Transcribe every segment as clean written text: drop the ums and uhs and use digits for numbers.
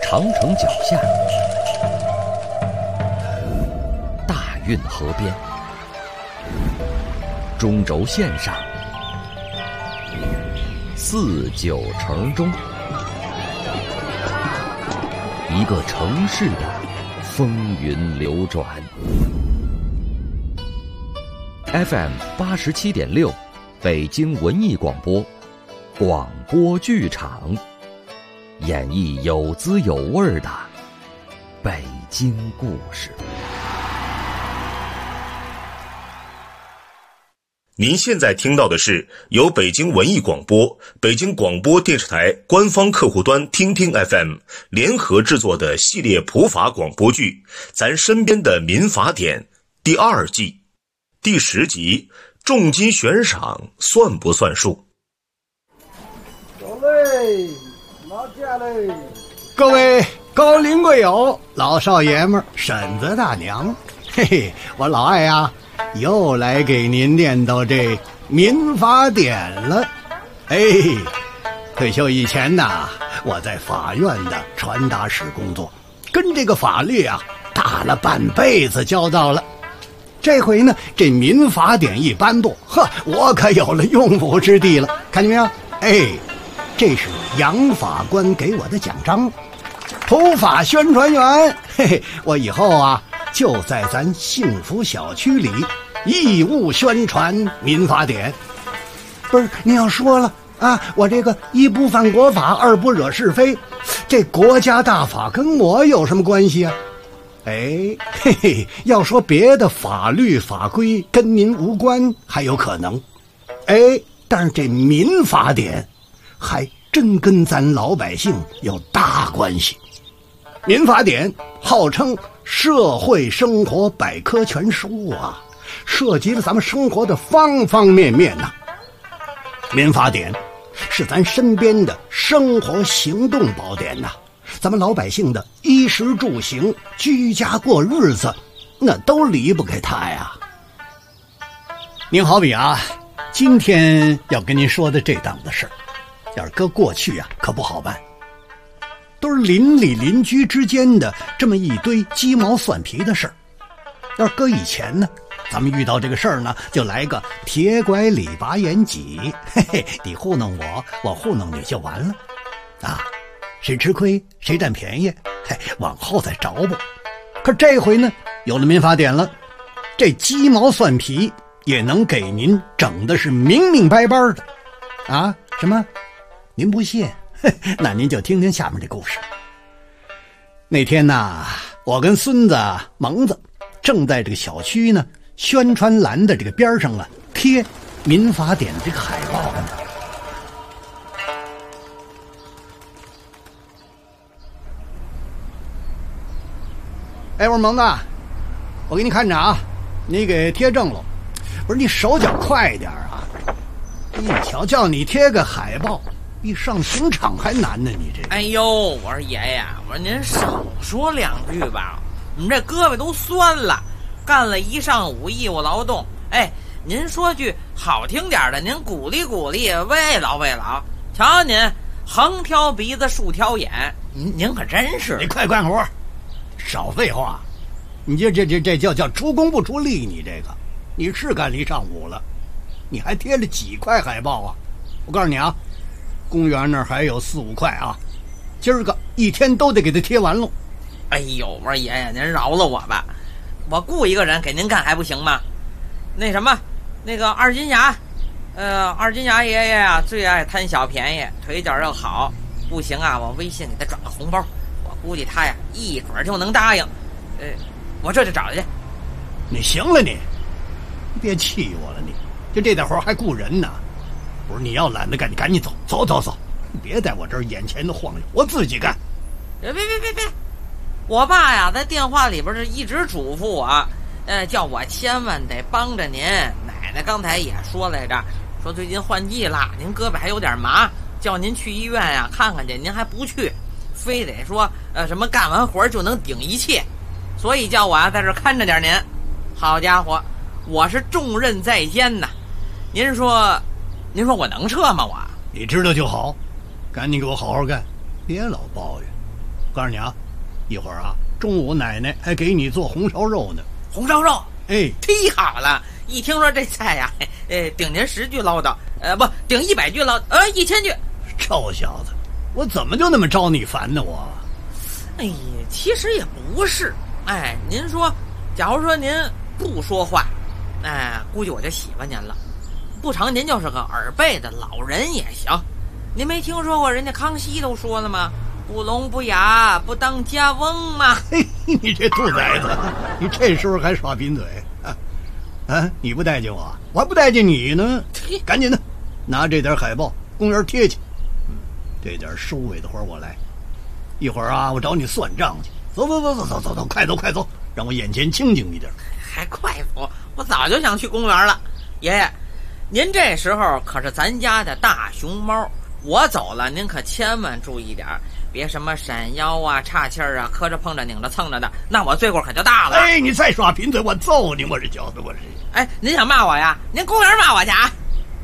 长城脚下，大运河边，中轴线上，4、9城中，一个城市的风云流转。FM 87.6，北京文艺广播，广播剧场，演绎有滋有味的北京故事。 您现在听到的是由北京文艺广播、北京广播电视台官方客户端听听 FM 联合制作的系列普法广播剧《咱身边的民法典》第2季第10集，重金悬赏算不算数？ 各位拿价嘞！ 各位高龄贵友、老少爷们儿、婶子大娘，嘿嘿，我老艾呀，又来给您念叨这民法典了。哎，退休以前呐，我在法院的传达室工作，跟这个法律啊打了半辈子交道了。这回呢，这民法典一颁布，我可有了用武之地了。看见没有？哎，这是杨法官给我的奖章，普法宣传员。嘿嘿，我以后啊就在咱幸福小区里义务宣传民法典。不是，你要说了啊，我这个一不犯国法，二不惹是非，这国家大法跟我有什么关系啊？哎，嘿嘿，要说别的法律法规跟您无关还有可能，哎，但是这民法典还真跟咱老百姓有大关系。民法典号称社会生活百科全书啊，涉及了咱们生活的方方面面呐。民法典是咱身边的生活行动宝典呐，咱们老百姓的衣食住行、居家过日子，那都离不开它呀。您好比啊，今天要跟您说的这档子事儿，要是搁过去啊，可不好办。都是邻里邻居之间的这么一堆鸡毛蒜皮的事儿。要是搁以前呢，咱们遇到这个事儿呢，就来个铁拐李拔言几，嘿嘿，你糊弄我，我糊弄你就完了啊。谁吃亏谁占便宜，嘿，往后再找补。可这回呢，有了民法典了，这鸡毛蒜皮也能给您整的是明明白白的啊。什么？您不信？那您就听听下面这故事。那天呐，我跟孙子蒙子正在这个小区呢宣传栏的这个边上啊贴民法典这个海报呢。哎，我说蒙子，我给你看着啊，你给贴正了。不是，你手脚快一点啊！你瞧，叫你贴个海报，比上刑场还难呢，你这。 哎呦，我说爷爷，我说您少说2句吧，你这胳膊都酸了，干了一上午义务劳动。哎，您说句好听点的，您鼓励鼓励，慰劳慰劳。瞧您横挑鼻子竖挑眼，您可真是。 你快干活，少废话。你这叫出工不出力，你这个你是干了一上午了，你还贴了几块海报啊？我告诉你啊，公园那儿还有4、5块啊，今儿个一天都得给它贴完喽。 哎呦，我说爷爷您饶了我吧，我雇一个人给您干还不行吗？那什么，那个二金牙，二金牙爷爷啊最爱贪小便宜，腿脚又好，不行啊，我微信给他转个红包，我估计他呀一准就能答应。我这就找他去。 你行了你别气我了，你就这点活还雇人呢？不是，你要懒得干，你赶紧走，你别在我这儿眼前的晃悠，我自己干。 别，我爸呀在电话里边是一直嘱咐我，叫我千万得帮着您。奶奶刚才也说来着，说最近换季了，您胳膊还有点麻，叫您去医院呀看看去，您还不去，非得说什么干完活就能顶一切，所以叫我啊在这看着点您。好家伙，我是重任在肩呐。您说我能撤吗？我你知道就好，赶紧给我好好干，别老抱怨。 告诉你啊，一会儿啊，中午奶奶还给你做红烧肉呢。 红烧肉， 哎， 忒好了！一听说这菜呀，顶您10句唠叨，不顶100句唠叨，1000句。 臭小子，我怎么就那么招你烦呢？我， 哎呀，其实也不是。哎，您说，假如说您不说话，估计我就喜欢您了。不成，您就是个耳背的老人也行。您没听说过人家康熙都说了吗？不聋不哑，不当家翁吗？ 嘿，你这兔崽子，你这时候还耍贫嘴啊？你不待见我，我还不待见你呢。赶紧的，拿这点海报，公园贴去。这点收尾的活我来。一会儿啊，我找你算账去。走，快走，让我眼前清静一点。 还快走？我早就想去公园了。爷爷，您这时候可是咱家的大熊猫，我走了，您可千万注意点，别什么闪腰啊、岔气儿啊、磕着碰着拧着蹭着的，那我罪过可就大了。 哎，你再耍贫嘴，我揍你！我这小子，我是。 哎，您想骂我呀？您公园骂我去啊！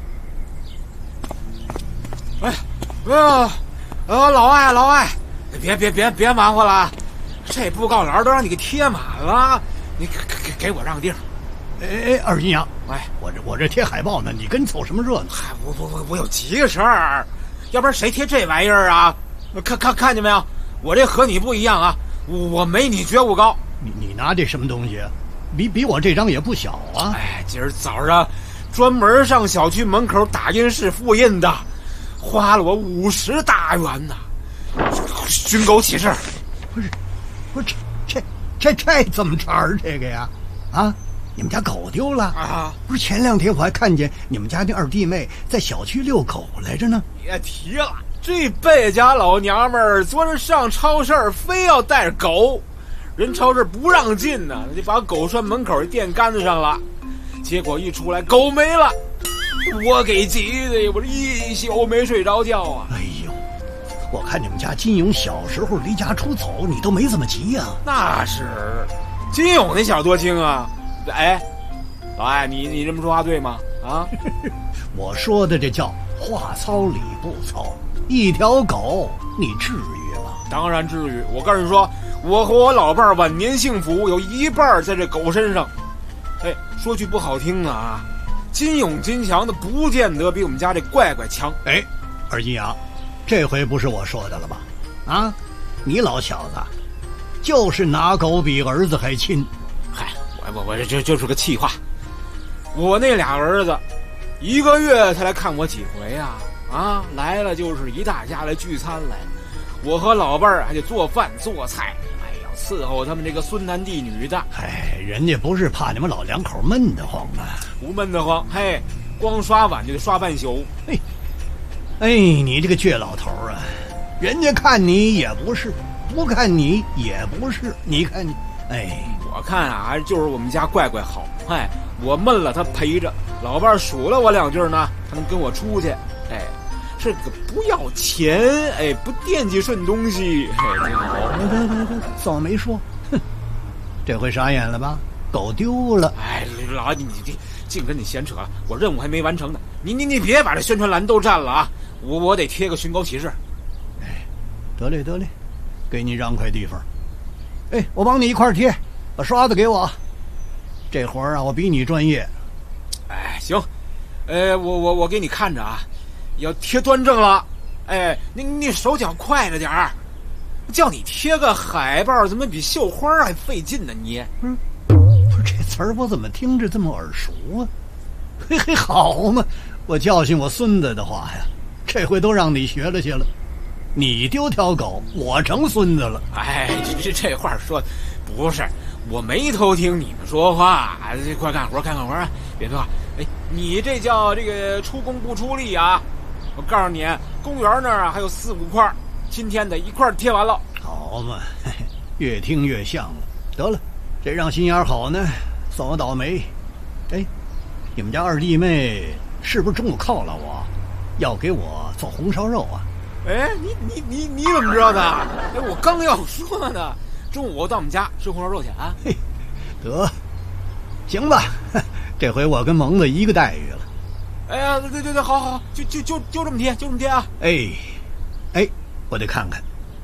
老艾，别忙活了，这布告栏都让你给贴满了，你给我让地儿。 哎，二斤羊，哎，我这贴海报呢，你跟凑什么热闹？ 嗨，我有急事儿，要不然谁贴这玩意儿啊？看见没有？我这和你不一样啊，我没你觉悟高。 你拿这什么东西啊？比我这张也不小啊！ 哎，今儿早上专门上小区门口打印室复印的，花了我50大元呢。寻狗启事。 不是，这怎么茬儿这个呀？啊，你们家狗丢了啊？ 不是前2天我还看见你们家那二弟妹在小区遛狗来着呢。 别提了，这败家老娘们儿昨儿上超市非要带着狗，人超市不让进呢，就把狗拴门口电杆子上了，结果一出来狗没了，我给急的，我这一宿没睡着觉啊！ 哎呦，我看你们家金勇小时候离家出走，你都没这么急呀。 那是，金勇那小多精啊！哎，老艾，你这么说话对吗？啊， 我说的这叫话糙理不糙，一条狗你至于吗？ 当然至于。我跟你说，我和我老伴儿晚年幸福有一半在这狗身上。哎，说句不好听的啊，金勇金强的不见得比我们家这怪怪强。 哎，二金阳，这回不是我说的了吧？啊，你老小子就是拿狗比儿子还亲。 嗨，我这就是个气话。我那俩儿子1个月才来看我几回啊？啊，来了就是一大家来聚餐来，我和老伴儿还得做饭做菜，哎呀，伺候他们这个孙男弟女的。 哎，人家不是怕你们老两口闷得慌吗？ 不闷得慌，嘿，光刷碗就得刷半宿。 嘿，哎，你这个倔老头啊，人家看你也不是，不看你也不是，你看你，哎， 我看啊，就是我们家怪怪好，哎，我闷了他陪着，老伴数了我2句呢，他能跟我出去，哎，这个不要钱，哎，不惦记顺东西，哎， 得，早没说，哼，这回傻眼了吧？狗丢了， 哎，老你净跟你闲扯了，我任务还没完成呢，你别把这宣传栏都占了啊，我得贴个寻狗启事。 哎，得嘞，给你让块地方，哎，我帮你一块贴，把刷子给我，这活儿啊，我比你专业。 哎，行，我给你看着啊，要贴端正了，哎，你手脚快着点儿，叫你贴个海报，怎么比绣花还费劲呢？你， 不是这词儿我怎么听着这么耳熟啊？嘿，好嘛，我教训我孙子的话呀，这回都让你学了去了。你丢条狗，我成孙子了。 哎，这话说不是，我没偷听你们说话，快干活啊！别废话。哎，你这叫这个出工不出力啊！我告诉你，公园那儿啊还有4、5块，今天得一块贴完了。 好嘛，越听越像了。得了，这让心眼好呢，算我倒霉。哎，你们家二弟妹是不是中午犒劳我，要给我做红烧肉啊？ 哎，你怎么知道的？哎，我刚要说呢，中午到我们家吃红烧肉去啊！ 嘿，得，行吧，这回我跟蒙子一个待遇了。 哎呀，对，好，就这么贴，啊！ 哎，我得看看，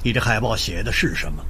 你这海报写的是什么？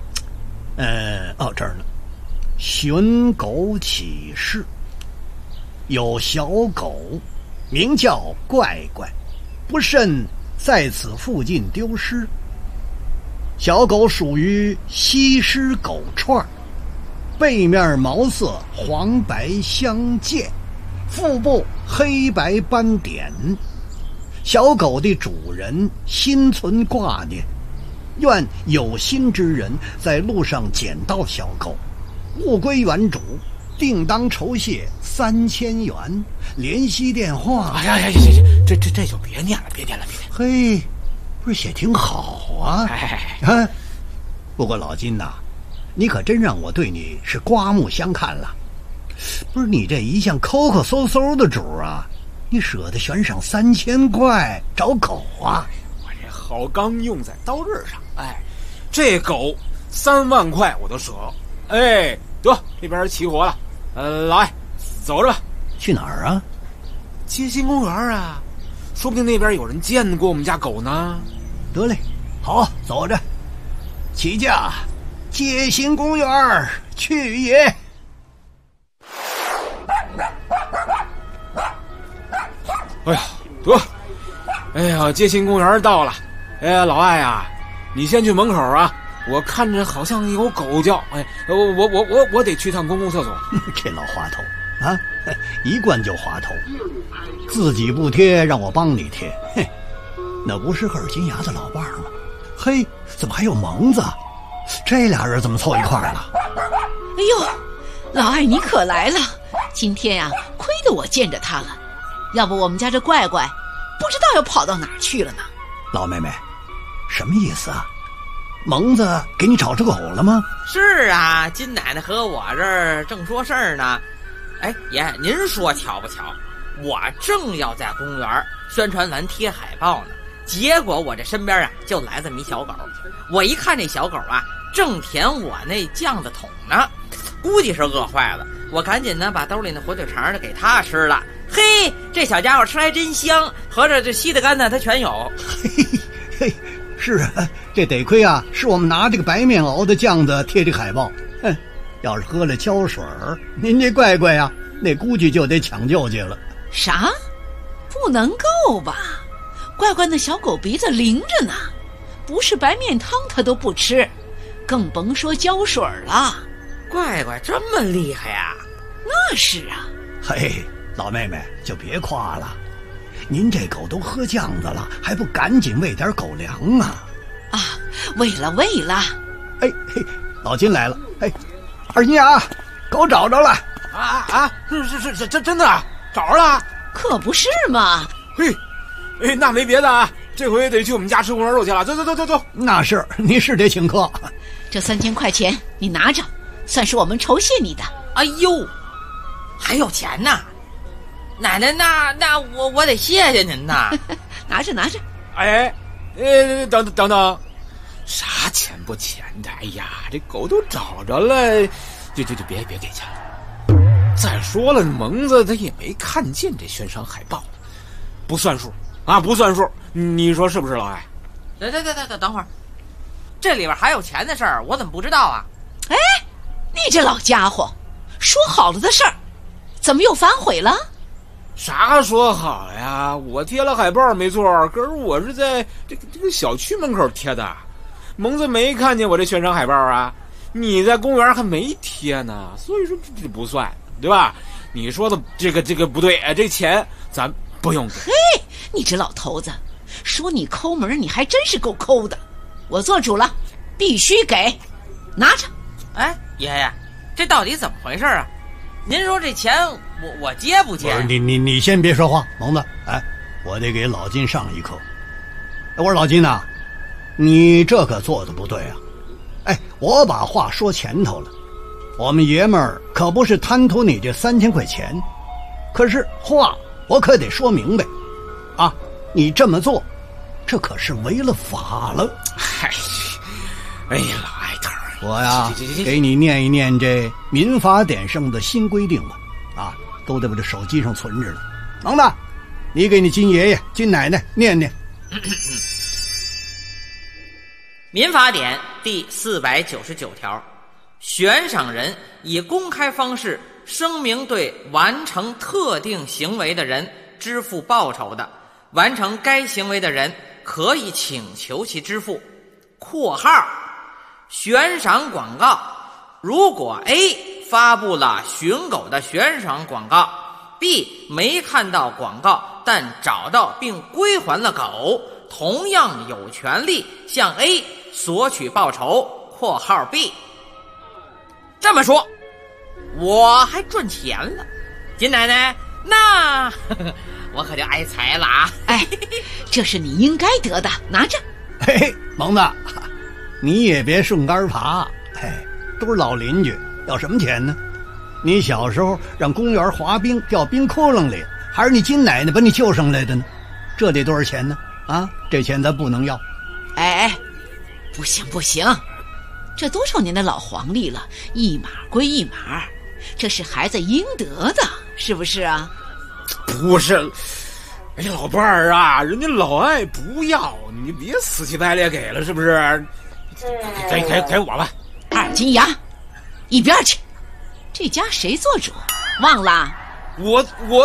这儿呢，寻狗启事。有小狗，名叫怪怪，不慎在此附近丢失。小狗属于西施狗串，背面毛色黄白相间，腹部黑白斑点。小狗的主人心存挂念，愿有心之人在路上捡到小狗，物归原主，定当酬谢3000元。联系电话。 哎呀，行，这就别念了。 嘿，不是写挺好啊？不过老金呐，你可真让我对你是刮目相看了。不是你这一向抠抠搜搜的主啊，你舍得悬赏3000块找狗啊？ 我这好钢用在刀刃上。这狗3万块我都舍。得，这边起火了。老艾，走着吧。 去哪儿啊？ 街心公园啊，说不定那边有人见过我们家狗呢。 得嘞，好，走着。起驾，街心公园去也。 街心公园到了。老艾啊，你先去门口啊，我看着好像有狗叫。我得去趟公共厕所。 这老滑头啊，一贯就滑头，自己不贴让我帮你贴。嘿，那不是耳金牙的老伴儿吗？嘿，怎么还有蒙子？这俩人怎么凑一块儿了？ 哎呦，老艾你可来了！今天呀，亏得我见着他了，要不我们家这怪怪不知道要跑到哪儿去了呢。 老妹妹，什么意思啊？蒙子给你找着狗了吗？ 是啊，金奶奶和我这儿正说事儿呢。爷，您说巧不巧，我正要在公园宣传栏贴海报呢，结果我这身边啊就来这么一小狗。我一看这小狗啊正舔我那酱子桶呢，估计是饿坏了，我赶紧呢把兜里那火腿肠给它吃了。嘿，这小家伙吃还真香，合着这稀的干的它全有。 嘿，是啊，这得亏啊是我们拿这个白面熬的酱子贴这海报。要是喝了胶水儿，您这怪怪啊那估计就得抢救去了。 啥？不能够吧？怪怪那小狗鼻子灵着呢，不是白面汤它都不吃，更甭说胶水了。 怪怪这么厉害呀？ 那是啊。 嘿，老妹妹就别夸了，您这狗都喝酱子了，还不赶紧喂点狗粮啊？ 喂了。 嘿，老金来了。二金牙，狗找着了。 是真的找着了？ 可不是嘛。 那没别的啊，这回得去我们家吃红烧肉去了。走。 那是，你是得请客。 这3000块钱你拿着，算是我们酬谢你的。 哎呦，还有钱呢？奶奶，那我得谢谢您呐。 拿着。 等，啥钱不钱的？哎呀，这狗都找着了，就别给钱了。再说了，蒙子他也没看见这悬赏海报，不算数啊，不算数。你说是不是，老艾？ 等会儿，这里边还有钱的事儿，我怎么不知道啊？ 你这老家伙，说好了的事儿，怎么又反悔了？ 啥说好了呀？我贴了海报没错，可是我是在这个小区门口贴的，蒙子没看见我这悬赏海报啊。你在公园还没贴呢，所以说这不算，对吧？你说的这个不对，这钱咱不用给。 嘿，你这老头子，说你抠门，你还真是够抠的。我做主了，必须给，拿着。 爷爷，这到底怎么回事啊？您说这钱我接不接？ 你先别说话，蒙子。我得给老金上一课。我说老金呐，你这可做的不对啊。我把话说前头了，我们爷们儿可不是贪图你这3000块钱，可是话我可得说明白啊！你这么做，这可是违了法了。 哎呀，老艾头， 我呀给你念一念这民法典上的新规定吧，都在我这手机上存着呢。能的，你给你金爷爷、金奶奶念念。 民法典第499条，悬赏人以公开方式声明对完成特定行为的人支付报酬的，完成该行为的人可以请求其支付。括号，悬赏广告，如果 A 发布了寻狗的悬赏广告， B 没看到广告但找到并归还了狗，同样有权利向 A 索取报酬。括号 B。 这么说我还赚钱了，金奶奶，那我可就挨财了啊！ 哎，这是你应该得的，拿着。 嘿嘿，蒙子，你也别顺杆爬，嘿，都是老邻居，要什么钱呢？你小时候让公园滑冰掉冰窟窿里，还是你金奶奶把你救上来的呢？这得多少钱呢？啊，这钱咱不能要。 哎，不行不行，这多少年的老黄历了，一码归一码，这是孩子应得的，是不是啊？ 不是，哎，老伴儿啊，人家老爱不要，你别死乞白赖给了，是不是？给我吧。 二金牙，一边去！这家谁做主？忘了？ 我，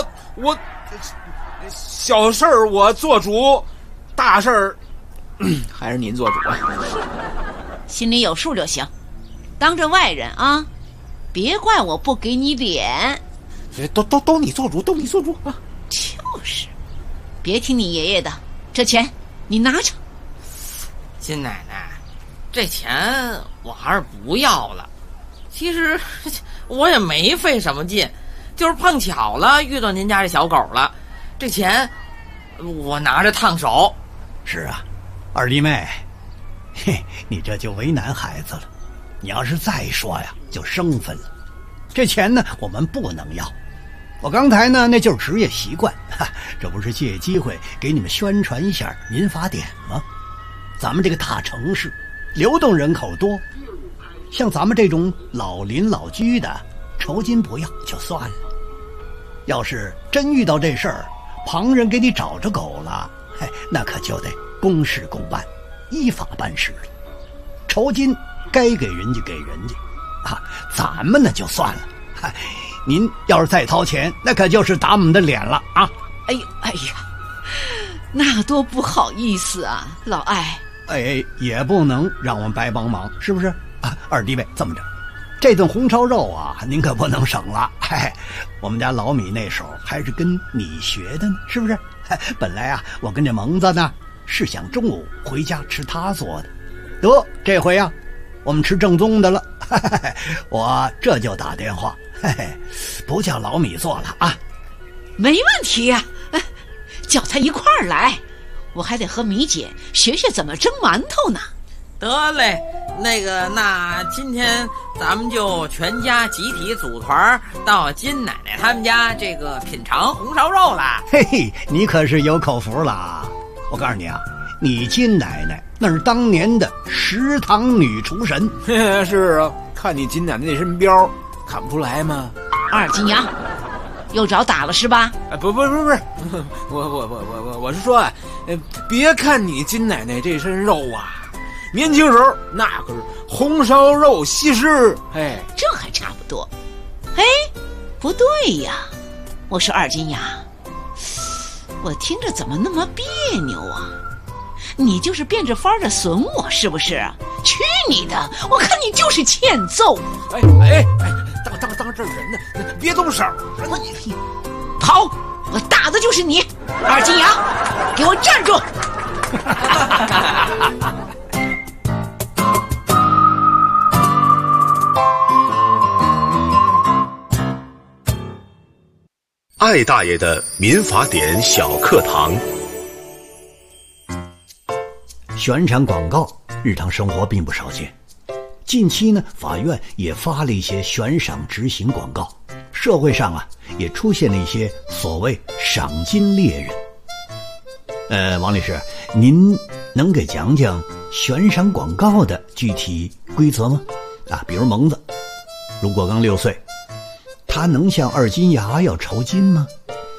小事儿我做主，大事儿还是您做主啊。 心里有数就行，当着外人啊，别怪我不给你脸。 都你做主，都你做主啊！ 就是，别听你爷爷的，这钱你拿着。 金奶奶，这钱我还是不要了。其实我也没费什么劲，就是碰巧了遇到您家这小狗了，这钱我拿着烫手。 是啊，二弟妹，嘿，你这就为难孩子了。你要是再说呀，就生分了。这钱呢，我们不能要。我刚才呢，那就是职业习惯，这不是借机会给你们宣传一下民法典吗？咱们这个大城市，流动人口多，像咱们这种老邻老居的，酬金不要就算了。要是真遇到这事儿，旁人给你找着狗了，那可就得公事公办，依法办事了。酬金该给人家给人家，咱们呢就算了。您要是再掏钱，那可就是打我们的脸了啊！ 哎呀，那多不好意思啊，老艾。 也不能让我们白帮忙，是不是？二弟妹，这么着，这顿红烧肉啊，您可不能省了。我们家老米那手还是跟你学的呢，是不是？本来啊，我跟这蒙子呢是想中午回家吃他做的，得这回啊，我们吃正宗的了。我这就打电话，不叫老米做了啊。 没问题呀，叫他一块儿来，我还得和米姐学学怎么蒸馒头呢。 得嘞，那今天咱们就全家集体组团到金奶奶他们家这个品尝红烧肉啦。 嘿，你可是有口福了。我告诉你啊，你金奶奶那是当年的食堂女厨神。 是啊，看你金奶奶那身膘，看不出来吗？ 二金牙，又找打了是吧？ 不是，我是说，别看你金奶奶这身肉啊，年轻时候那可是红烧肉西施。 这还差不多。不对呀，我说二金牙，我听着怎么那么别扭啊？你就是变着法儿的损我是不是？去你的！我看你就是欠揍。 当这人呢，别动手！ 跑！我打的就是你，二金牙，给我站住！ 艾大爷的民法典小课堂。 悬赏广告，日常生活并不少见。近期呢，法院也发了一些悬赏执行广告，社会上啊也出现了一些所谓赏金猎人。王律师，您能给讲讲悬赏广告的具体规则吗？比如蒙子，如果刚6岁，他能向二金牙要酬金吗？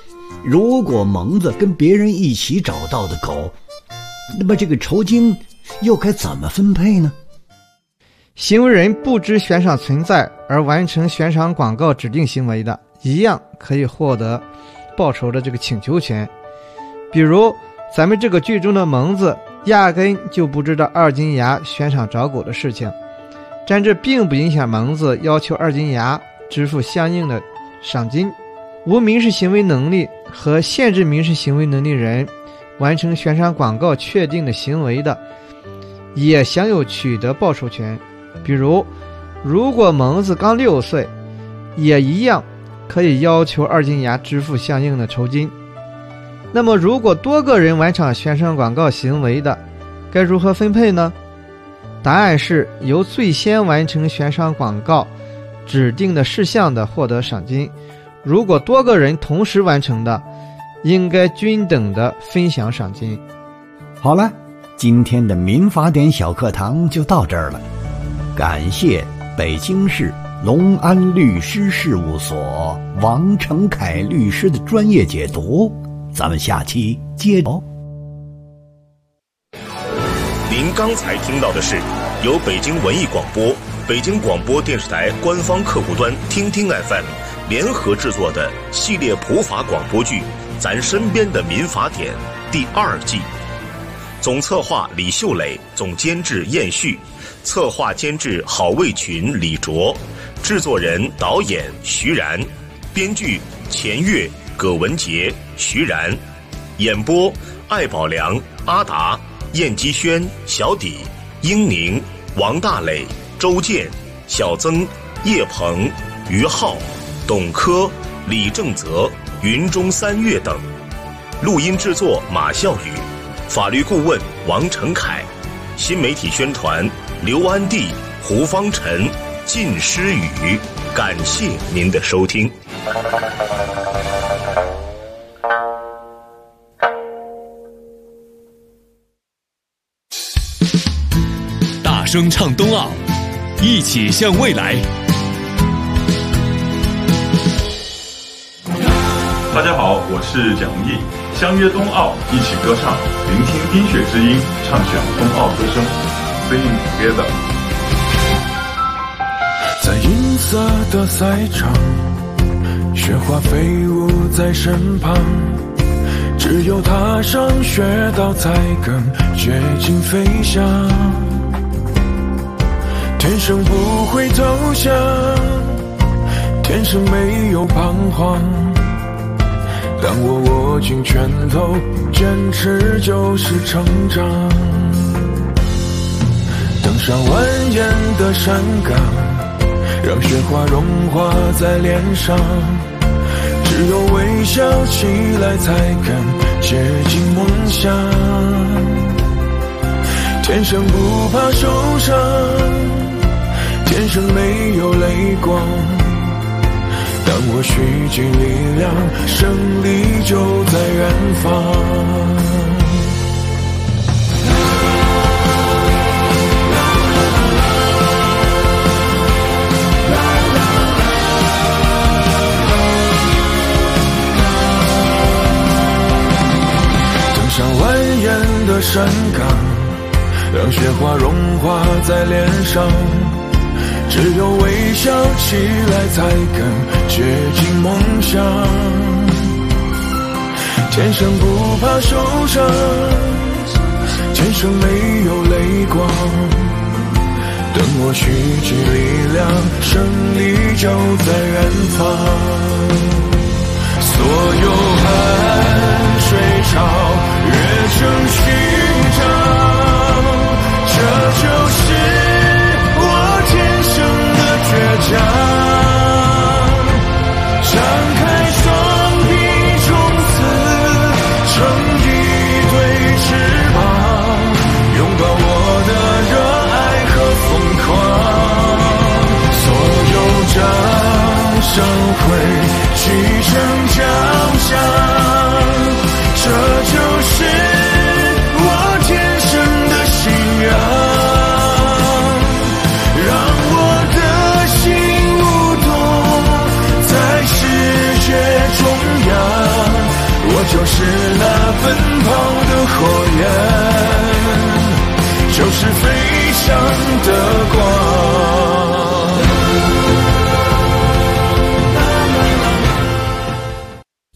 如果蒙子跟别人一起找到的狗，那么这个酬金又该怎么分配呢？ 行为人不知悬赏存在而完成悬赏广告指定行为的，一样可以获得报酬的这个请求权。比如咱们这个剧中的蒙子压根就不知道二金牙悬赏找狗的事情，但这并不影响蒙子要求二金牙支付相应的赏金。无民事行为能力和限制民事行为能力人完成悬赏广告确定的行为的，也享有取得报酬权。比如如果蒙子刚6岁，也一样可以要求二金牙支付相应的酬金。那么如果多个人完成悬赏广告行为的，该如何分配呢？答案是由最先完成悬赏广告指定的事项的获得赏金，如果多个人同时完成的，应该均等的分享赏金。 好了，今天的民法典小课堂就到这儿了，感谢北京市隆安律师事务所王成凯律师的专业解读，咱们下期接着。 您刚才听到的是由北京文艺广播、北京广播电视台官方客户端听听 FM 联合制作的系列普法广播剧《咱身边的民法典》第2季。总策划李秀磊，总监制燕旭，策划监制郝卫群、李卓，制作人导演徐然，编剧钱月、葛文杰、徐然，演播艾宝良、阿达、燕基轩、小底、英宁、王大磊、周健、小曾、叶鹏、于浩、董科、李正泽、云中三月等。录音制作马笑宇，法律顾问王成凯，新媒体宣传刘安娣、胡方晨、靳诗雨。感谢您的收听。 大声唱冬奥，一起向未来。 大家好，我是蒋毅，相约冬奥，一起歌唱，聆听冰雪之音，畅想冬奥歌声 ，Sing together。 在银色的赛场，雪花飞舞在身旁，只有踏上雪道才更接近飞翔。天生不会投降，天生没有彷徨。当我握紧拳头，坚持就是成长。登上蜿蜒的山岗，让雪花融化在脸上，只有微笑起来才更接近梦想。天生不怕受伤，天生没有泪光。当我蓄积力量，胜利就在远方。登上蜿蜒的山岗，让雪花融化在脸上，只有微笑起来才更接近梦想。天生不怕受伤，天生没有泪光。等我蓄积力量，胜利就在远方。所有汗水潮越成勋章，这就是我天生的倔强。张开双臂冲刺，成一对翅膀，拥抱我的热爱和疯狂。所有掌声会聚成奖项，这就是我天生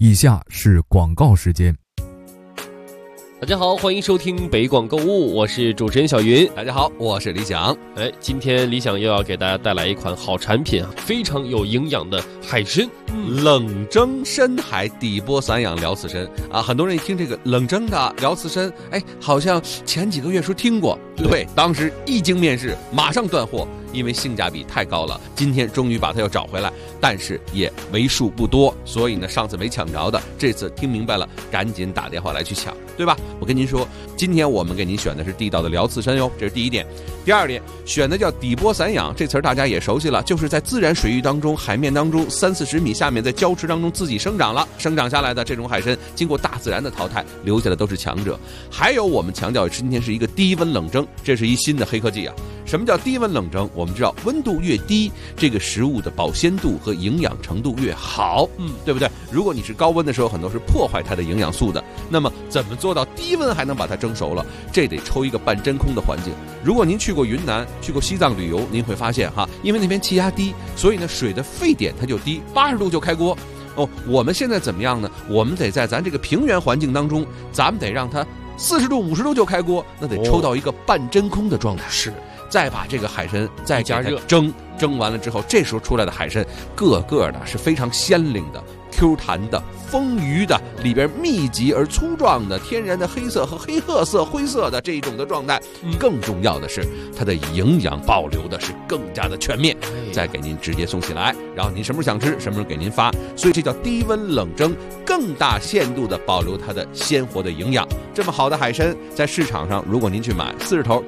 以下是广告时间。 大家好，欢迎收听北广购物，我是主持人小云。 大家好，我是李想。 今天李想又要给大家带来一款好产品啊，非常有营养的海参， 冷蒸深海底波散养辽刺参啊。很多人一听这个冷蒸的辽刺参，好像前几个月说听过，对，当时一经面世，马上断货，因为性价比太高了。今天终于把它又找回来，但是也为数不多，所以呢，上次没抢着的，这次听明白了，赶紧打电话来去抢，对吧？我跟您说，今天我们给您选的是地道的辽刺参哟，这是第一点。第二点，选的叫底波散养，这词儿大家也熟悉了，就是在自然水域当中、海面当中30-40米下面，在礁池当中自己生长下来的这种海参，经过大自然的淘汰，留下的都是强者。还有我们强调今天是一个低温冷蒸，这是一新的黑科技啊。什么叫低温冷蒸？我们知道温度越低，这个食物的保鲜度和营养程度越好，对不对？如果你是高温的时候，很多是破坏它的营养素的。那么怎么做到低温还能把它蒸熟了？这得抽一个半真空的环境。如果您去过云南、去过西藏旅游，您会发现因为那边气压低，所以呢水的沸点它就低，80度就开锅。我们现在怎么样呢？我们得在咱这个平原环境当中，咱们得让它40度、50度就开锅，那得抽到一个半真空的状态。是。再把这个海参再加热蒸完了之后，这时候出来的海参个个的是非常鲜灵的、Q 弹的、丰腴的，里边密集而粗壮的天然的黑色和黑褐色、灰色的这一种的状态。更重要的是，它的营养保留的是更加的全面，再给您直接送起来，然后您什么时候想吃，什么时候给您发。所以这叫低温冷蒸，更大限度的保留它的鲜活的营养。这么好的海参，在市场上如果您去买40头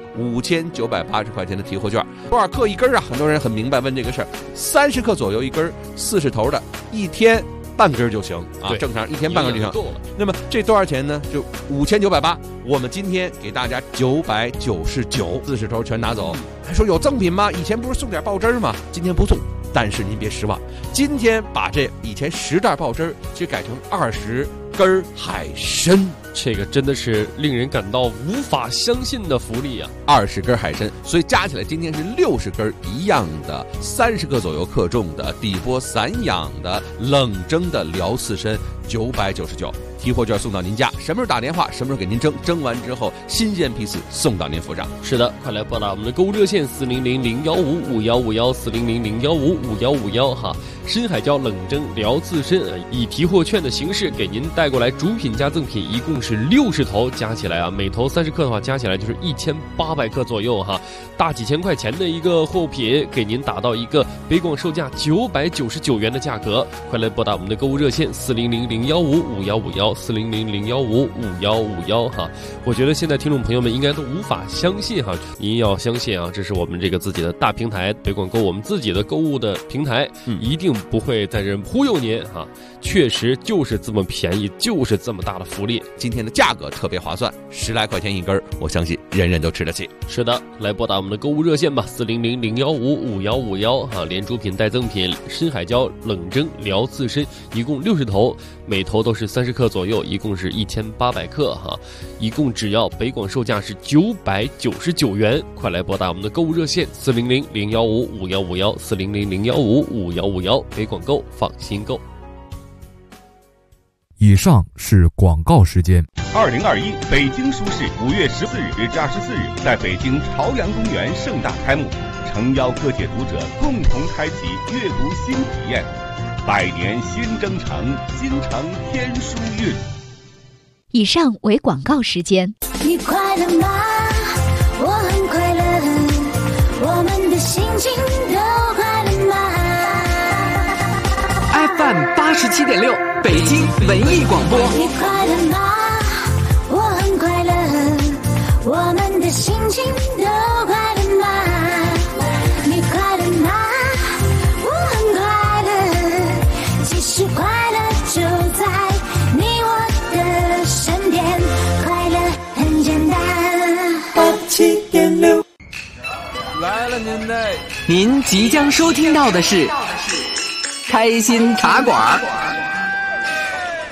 ，5980块钱的提货券，多少克一根啊？很多人很明白问这个事儿，30克左右一根，40头的，一天半根就行啊，正常一天半根就行。那么这多少钱呢？就5980，我们今天给大家999，40头全拿走。还说有赠品吗？以前不是送点爆汁吗？今天不送，但是您别失望，今天把这以前10袋爆汁就改成20根海参。 这个真的是令人感到无法相信的福利啊 ！20根海参，所以加起来今天是60根一样的，30克左右克重的底波散养的冷蒸的辽刺参，999。提货券送到您家，什么时候打电话，什么时候给您蒸完之后新鲜批次送到您府上。 是的，快来拨打我们的购物热线400-015-5151，400-015-5151哈。深海椒冷蒸辽刺参以提货券的形式给您带过来，主品加赠品一共是60头，加起来啊，每头30克的话，加起来就是1800克左右哈，大几千块钱的一个货品，给您打到一个北广售价999元的价格。快来拨打我们的购物热线400-015-5151，400-015-5151哈。我觉得现在听众朋友们应该都无法相信哈，您要相信啊，这是我们这个自己的大平台北广购，我们自己的购物的平台，一定不会在这忽悠您哈。确实就是这么便宜，就是这么大的福利。 今天的价格特别划算，10来块钱一根，我相信人人都吃得起。 是的，来拨打我们的购物热线吧，400-015-5151哈，连主品带赠品，深海椒冷蒸辽刺参一共60头，每头都是30克左右，一共是1800克哈，一共只要北广售价是999元。快来拨打我们的购物热线400-015-5151，400-015-5151，北广购，放心购。 以上是广告时间。 2021北京书市5月14日至24日在北京朝阳公园盛大开幕，诚邀各界读者共同开启阅读新体验。百年新征程，京城天书韵。 以上为广告时间。 你快乐吗？我很快乐，我们的心情都快乐吗？ FM 87.6北京文艺广播。 你快乐吗？我很快乐，我们的心情都快乐吗？你快乐吗？我很快乐，其实快乐就在你我的身边，快乐很简单。87.6 来了您的，您即将收听到的是开心茶馆。